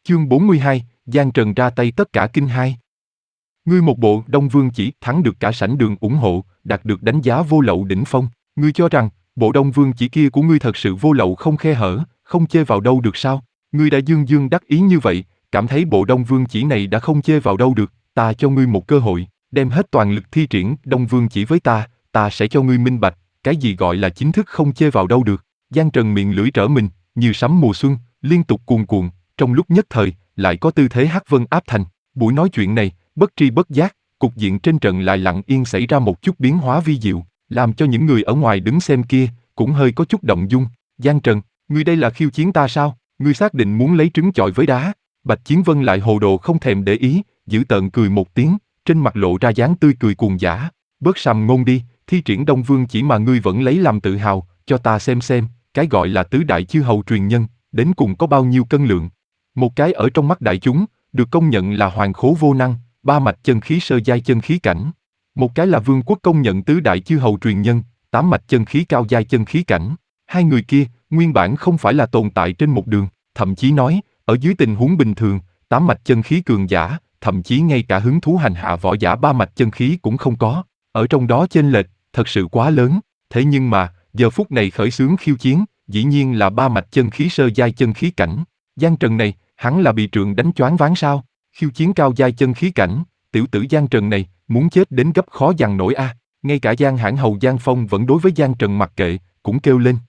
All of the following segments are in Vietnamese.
Chương 42, Giang Trần ra tay tất cả kinh hai. Ngươi một bộ Đông Vương chỉ thắng được cả sảnh đường ủng hộ, đạt được đánh giá vô lậu đỉnh phong. Ngươi cho rằng, bộ Đông Vương chỉ kia của ngươi thật sự vô lậu không khe hở, không chê vào đâu được sao? Ngươi đã dương dương đắc ý như vậy, cảm thấy bộ Đông Vương chỉ này đã không chê vào đâu được, ta cho ngươi một cơ hội, đem hết toàn lực thi triển Đông Vương chỉ với ta sẽ cho ngươi minh bạch, cái gì gọi là chính thức không chê vào đâu được. Giang Trần miệng lưỡi trở mình, như sấm mùa xuân, liên tục cuồn cuộn, trong lúc nhất thời, lại có tư thế hắc vân áp thành. Buổi nói chuyện này, bất tri bất giác, cục diện trên trận lại lặng yên xảy ra một chút biến hóa vi diệu, làm cho những người ở ngoài đứng xem kia, cũng hơi có chút động dung. Giang Trần, ngươi đây là khiêu chiến ta sao? Ngươi xác định muốn lấy trứng chọi với đá? Bạch Chiến Vân lại hồ đồ không thèm để ý, dữ tợn cười một tiếng, trên mặt lộ ra dáng tươi cười cuồng dã. Bớt sàm ngôn đi, thi triển Đông Vương chỉ mà ngươi vẫn lấy làm tự hào, cho ta xem, cái gọi là tứ đại chư hầu truyền nhân, đến cùng có bao nhiêu cân lượng. Một cái ở trong mắt đại chúng, được công nhận là hoàng khố vô năng, ba mạch chân khí sơ giai chân khí cảnh. Một cái là vương quốc công nhận tứ đại chư hầu truyền nhân, tám mạch chân khí cao giai chân khí cảnh. Hai người kia, nguyên bản không phải là tồn tại trên một đường, thậm chí nói, ở dưới tình huống bình thường, tám mạch chân khí cường giả, thậm chí ngay cả hứng thú hành hạ võ giả ba mạch chân khí cũng không có. Ở trong đó chênh lệch, thật sự quá lớn, thế nhưng mà, giờ phút này khởi xướng khiêu chiến, dĩ nhiên là ba mạch chân khí sơ giai chân khí cảnh. Giang Trần này, hắn là bị trượng đánh choáng váng sao? Khiêu chiến cao giai chân khí cảnh, tiểu tử Giang Trần này, muốn chết đến gấp khó dằn nổi a. Ngay cả Giang Hãn Hầu Giang Phong vẫn đối với Giang Trần mặc kệ, cũng kêu lên.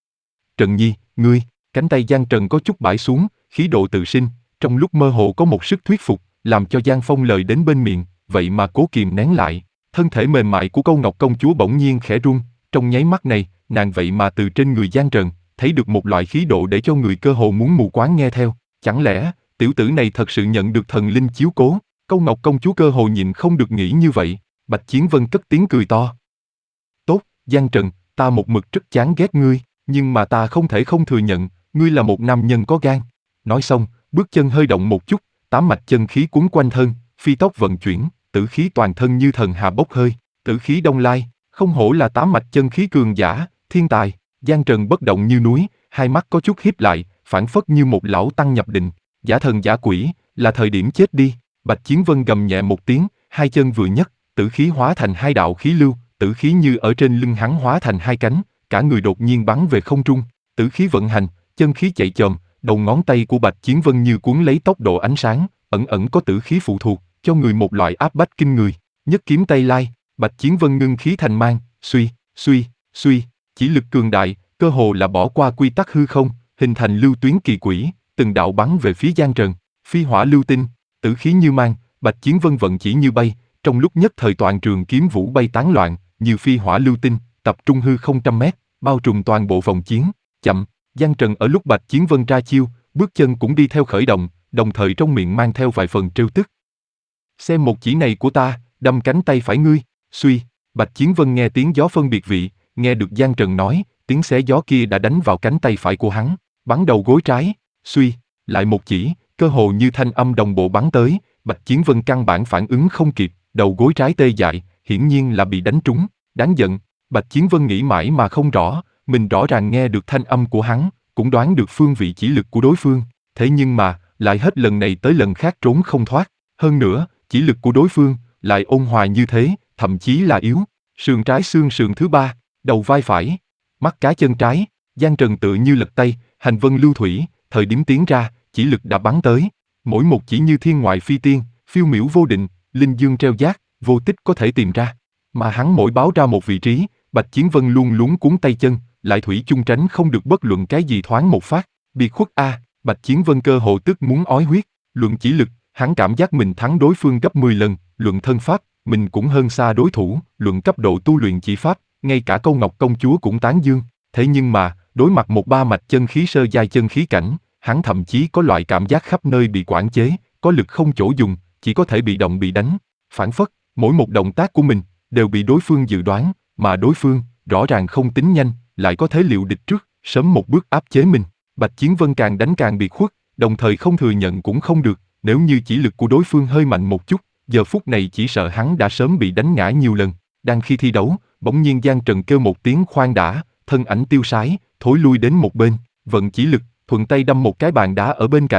Trần Nhi, ngươi, cánh tay Giang Trần có chút bãi xuống, khí độ tự sinh, trong lúc mơ hồ có một sức thuyết phục, làm cho Giang Phong lời đến bên miệng, vậy mà cố kìm nén lại. Thân thể mềm mại của Câu Ngọc công chúa bỗng nhiên khẽ run, trong nháy mắt này, nàng vậy mà từ trên người Giang Trần, thấy được một loại khí độ để cho người cơ hồ muốn mù quáng nghe theo. Chẳng lẽ, tiểu tử này thật sự nhận được thần linh chiếu cố? Câu Ngọc công chúa cơ hồ nhịn không được nghĩ như vậy. Bạch Chiến Vân cất tiếng cười to. Tốt, Giang Trần, ta một mực rất chán ghét ngươi, nhưng mà ta không thể không thừa nhận, ngươi là một nam nhân có gan. Nói xong, bước chân hơi động một chút, tám mạch chân khí cuốn quanh thân, phi tốc vận chuyển, tử khí toàn thân như thần hà bốc hơi, tử khí đông lai, không hổ là tám mạch chân khí cường giả, thiên tài. Giang Trần bất động như núi, hai mắt có chút híp lại, phảng phất như một lão tăng nhập định. Giả thần giả quỷ, là thời điểm chết đi. Bạch Chiến Vân gầm nhẹ một tiếng, hai chân vừa nhấc, tử khí hóa thành hai đạo khí lưu, tử khí như ở trên lưng hắn hóa thành hai cánh, cả người đột nhiên bắn về không trung. Tử khí vận hành, chân khí chạy chồm, đầu ngón tay của Bạch Chiến Vân như cuốn lấy tốc độ ánh sáng, ẩn ẩn có tử khí phụ thuộc, cho người một loại áp bách kinh người. Nhất kiếm tay lai, Bạch Chiến Vân ngưng khí thành mang, suy, chỉ lực cường đại, cơ hồ là bỏ qua quy tắc hư không, hình thành lưu tuyến kỳ quỷ, từng đạo bắn về phía Giang Trần. Phi hỏa lưu tinh, tử khí như mang, Bạch Chiến Vân vận chỉ như bay, trong lúc nhất thời toàn trường kiếm vũ bay tán loạn, như phi hỏa lưu tinh, tập trung hư không trăm mét, bao trùm toàn bộ vòng chiến. Chậm, Giang Trần ở lúc Bạch Chiến Vân ra chiêu, bước chân cũng đi theo khởi động, đồng thời trong miệng mang theo vài phần trêu tức. Xem một chỉ này của ta, đâm cánh tay phải ngươi, suy. Bạch Chiến Vân nghe tiếng gió phân biệt vị, nghe được Giang Trần nói, tiếng xé gió kia đã đánh vào cánh tay phải của hắn, bắn đầu gối trái, suy, lại một chỉ, cơ hồ như thanh âm đồng bộ bắn tới. Bạch Chiến Vân căn bản phản ứng không kịp, đầu gối trái tê dại, hiển nhiên là bị đánh trúng. Đáng giận, Bạch Chiến Vân nghĩ mãi mà không rõ, mình rõ ràng nghe được thanh âm của hắn, cũng đoán được phương vị chỉ lực của đối phương, thế nhưng mà, lại hết lần này tới lần khác trốn không thoát. Hơn nữa, chỉ lực của đối phương, lại ôn hòa như thế, thậm chí là yếu. Sườn trái xương sườn thứ ba, đầu vai phải, mắt cá chân trái, Giang Trần tự như lật tay, hành vân lưu thủy, thời điểm tiến ra, chỉ lực đã bắn tới. Mỗi một chỉ như thiên ngoại phi tiên, phiêu miểu vô định, linh dương treo giác, vô tích có thể tìm ra. Mà hắn mỗi báo ra một vị trí, Bạch Chiến Vân luôn luống cuống tay chân, lại thủy chung tránh không được bất luận cái gì thoáng một phát. Biệt khuất a, Bạch Chiến Vân cơ hồ tức muốn ói huyết. Luận chỉ lực, hắn cảm giác mình thắng đối phương gấp 10 lần, luận thân pháp, mình cũng hơn xa đối thủ, luận cấp độ tu luyện chỉ pháp, ngay cả Câu Ngọc công chúa cũng tán dương. Thế nhưng mà, đối mặt một ba mạch chân khí sơ giai chân khí cảnh, hắn thậm chí có loại cảm giác khắp nơi bị quản chế, có lực không chỗ dùng, chỉ có thể bị động bị đánh. Phản phất, mỗi một động tác của mình đều bị đối phương dự đoán, mà đối phương rõ ràng không tính nhanh, lại có thể liệu địch trước, sớm một bước áp chế mình. Bạch Chiến Vân càng đánh càng bị khuất, đồng thời không thừa nhận cũng không được, nếu như chỉ lực của đối phương hơi mạnh một chút, giờ phút này chỉ sợ hắn đã sớm bị đánh ngã nhiều lần. Đang khi thi đấu, bỗng nhiên Giang Trần kêu một tiếng khoan đã, thân ảnh tiêu sái, thối lui đến một bên, vận chỉ lực, thuận tay đâm một cái bàn đá ở bên cạnh.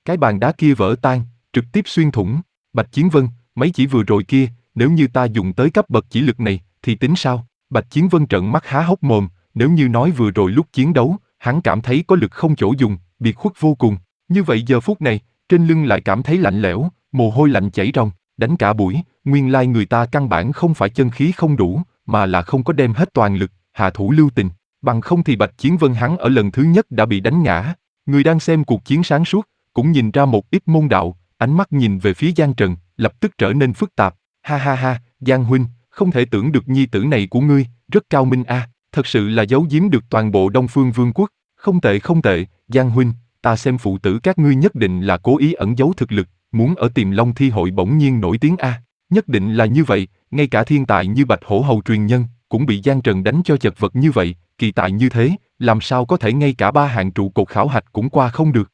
Cái bàn đá kia vỡ tan, trực tiếp xuyên thủng. Bạch Chiến Vân, mấy chỉ vừa rồi kia, nếu như ta dùng tới cấp bậc chỉ lực này, thì tính sao? Bạch Chiến Vân trợn mắt há hốc mồm, nếu như nói vừa rồi lúc chiến đấu, hắn cảm thấy có lực không chỗ dùng, biệt khuất vô cùng. Như vậy giờ phút này, trên lưng lại cảm thấy lạnh lẽo, mồ hôi lạnh chảy ròng, đánh cả buổi, nguyên lai người ta căn bản không phải chân khí không đủ, mà là không có đem hết toàn lực, hạ thủ lưu tình. Bằng không thì Bạch Chiến Vân hắn ở lần thứ nhất đã bị đánh ngã. Người đang xem cuộc chiến sáng suốt, cũng nhìn ra một ít môn đạo, ánh mắt nhìn về phía Giang Trần, lập tức trở nên phức tạp. Ha ha ha, Giang huynh, không thể tưởng được nhi tử này của ngươi, rất cao minh a, thật sự là giấu giếm được toàn bộ Đông Phương Vương quốc. Không tệ không tệ, Giang huynh, ta xem phụ tử các ngươi nhất định là cố ý ẩn giấu thực lực, muốn ở Tiềm Long Thi hội bỗng nhiên nổi tiếng a. Nhất định là như vậy, ngay cả thiên tài như Bạch Hổ Hầu truyền nhân, cũng bị Giang Trần đánh cho chật vật như vậy, kỳ tài như thế, làm sao có thể ngay cả ba hạng trụ cột khảo hạch cũng qua không được.